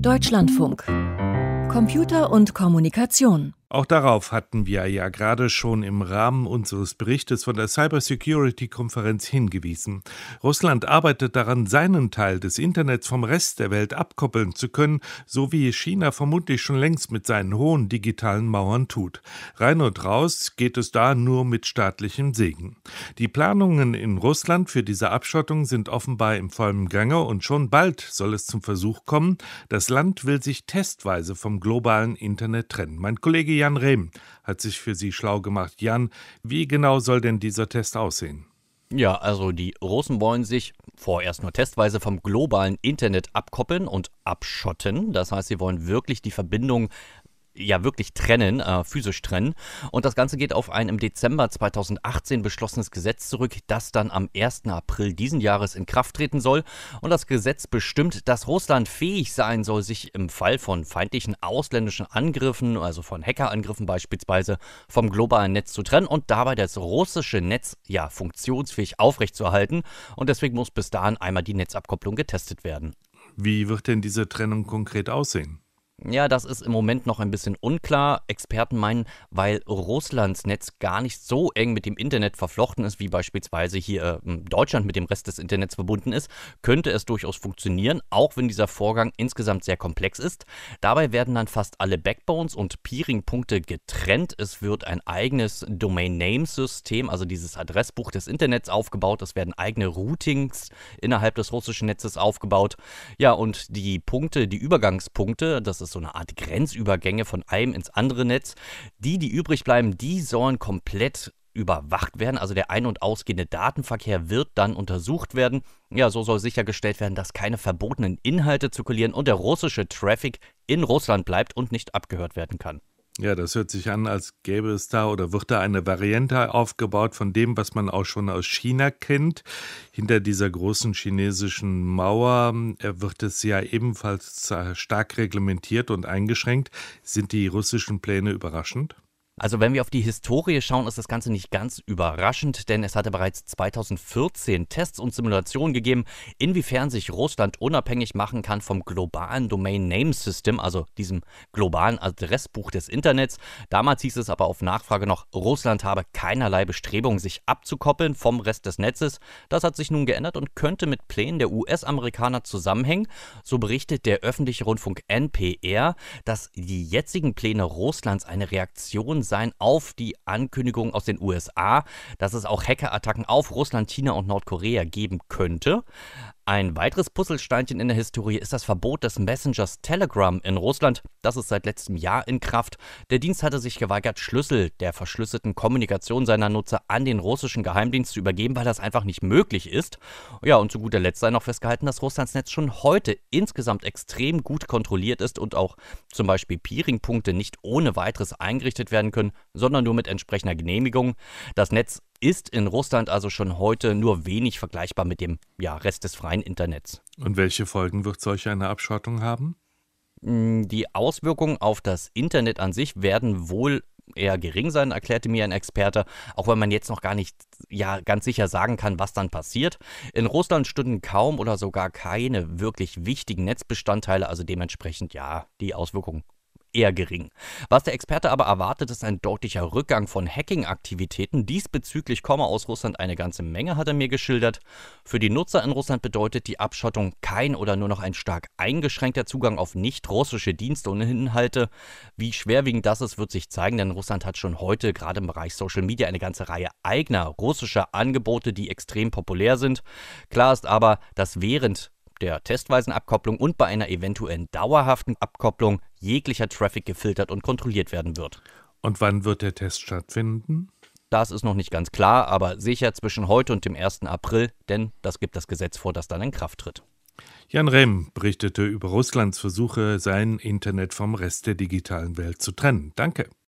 Deutschlandfunk. Computer und Kommunikation. Auch darauf hatten wir ja gerade schon im Rahmen unseres Berichtes von der Cybersecurity-Konferenz hingewiesen. Russland arbeitet daran, seinen Teil des Internets vom Rest der Welt abkoppeln zu können, so wie China vermutlich schon längst mit seinen hohen digitalen Mauern tut. Rein und raus geht es da nur mit staatlichem Segen. Die Planungen in Russland für diese Abschottung sind offenbar im vollen Gange und schon bald soll es zum Versuch kommen. Das Land will sich testweise vom globalen Internet trennen. Mein Kollege Jan Rehm hat sich für Sie schlau gemacht. Jan, wie genau soll denn dieser Test aussehen? Ja, also die Russen wollen sich vorerst nur testweise vom globalen Internet abkoppeln und abschotten. Das heißt, sie wollen wirklich die Verbindung wirklich trennen, physisch trennen. Und das Ganze geht auf ein im Dezember 2018 beschlossenes Gesetz zurück, das dann am 1. April diesen Jahres in Kraft treten soll. Und das Gesetz bestimmt, dass Russland fähig sein soll, sich im Fall von feindlichen ausländischen Angriffen, also von Hackerangriffen beispielsweise, vom globalen Netz zu trennen und dabei das russische Netz funktionsfähig aufrechtzuerhalten. Und deswegen muss bis dahin einmal die Netzabkopplung getestet werden. Wie wird denn diese Trennung konkret aussehen? Ja, das ist im Moment noch ein bisschen unklar. Experten meinen, weil Russlands Netz gar nicht so eng mit dem Internet verflochten ist, wie beispielsweise hier Deutschland mit dem Rest des Internets verbunden ist, könnte es durchaus funktionieren, auch wenn dieser Vorgang insgesamt sehr komplex ist. Dabei werden dann fast alle Backbones und Peering-Punkte getrennt. Es wird ein eigenes Domain-Name-System, also dieses Adressbuch des Internets aufgebaut. Es werden eigene Routings innerhalb des russischen Netzes aufgebaut. Ja, und die Punkte, die Übergangspunkte, das ist so eine Art Grenzübergänge von einem ins andere Netz. Die übrig bleiben, die sollen komplett überwacht werden. Also der ein- und ausgehende Datenverkehr wird dann untersucht werden. Ja, so soll sichergestellt werden, dass keine verbotenen Inhalte zirkulieren und der russische Traffic in Russland bleibt und nicht abgehört werden kann. Ja, das hört sich an, als gäbe es da oder wird da eine Variante aufgebaut von dem, was man auch schon aus China kennt. Hinter dieser großen chinesischen Mauer wird es ja ebenfalls stark reglementiert und eingeschränkt. Sind die russischen Pläne überraschend? Also wenn wir auf die Historie schauen, ist das Ganze nicht ganz überraschend, denn es hatte bereits 2014 Tests und Simulationen gegeben, inwiefern sich Russland unabhängig machen kann vom globalen Domain Name System, also diesem globalen Adressbuch des Internets. Damals hieß es aber auf Nachfrage noch, Russland habe keinerlei Bestrebungen, sich abzukoppeln vom Rest des Netzes. Das hat sich nun geändert und könnte mit Plänen der US-Amerikaner zusammenhängen. So berichtet der öffentliche Rundfunk NPR, dass die jetzigen Pläne Russlands eine Reaktion sein auf die Ankündigung aus den USA, dass es auch Hackerattacken auf Russland, China und Nordkorea geben könnte. Ein weiteres Puzzlesteinchen in der Historie ist das Verbot des Messengers Telegram in Russland. Das ist seit letztem Jahr in Kraft. Der Dienst hatte sich geweigert, Schlüssel der verschlüsselten Kommunikation seiner Nutzer an den russischen Geheimdienst zu übergeben, weil das einfach nicht möglich ist. Ja, und zu guter Letzt sei noch festgehalten, dass Russlands Netz schon heute insgesamt extrem gut kontrolliert ist und auch zum Beispiel Peering-Punkte nicht ohne weiteres eingerichtet werden können, sondern nur mit entsprechender Genehmigung. Das Netz ist in Russland also schon heute nur wenig vergleichbar mit dem Rest des freien Internets. Und welche Folgen wird solch eine Abschottung haben? Die Auswirkungen auf das Internet an sich werden wohl eher gering sein, erklärte mir ein Experte, auch wenn man jetzt noch gar nicht ganz sicher sagen kann, was dann passiert. In Russland stünden kaum oder sogar keine wirklich wichtigen Netzbestandteile, also dementsprechend die Auswirkungen eher gering. Was der Experte aber erwartet, ist ein deutlicher Rückgang von Hacking-Aktivitäten. Diesbezüglich komme aus Russland eine ganze Menge, hat er mir geschildert. Für die Nutzer in Russland bedeutet die Abschottung kein oder nur noch ein stark eingeschränkter Zugang auf nicht-russische Dienste und Inhalte. Wie schwerwiegend das ist, wird sich zeigen, denn Russland hat schon heute gerade im Bereich Social Media eine ganze Reihe eigener russischer Angebote, die extrem populär sind. Klar ist aber, dass während der testweisen Abkopplung und bei einer eventuellen dauerhaften Abkopplung jeglicher Traffic gefiltert und kontrolliert werden wird. Und wann wird der Test stattfinden? Das ist noch nicht ganz klar, aber sicher zwischen heute und dem 1. April, denn das gibt das Gesetz vor, das dann in Kraft tritt. Jan Rehm berichtete über Russlands Versuche, sein Internet vom Rest der digitalen Welt zu trennen. Danke.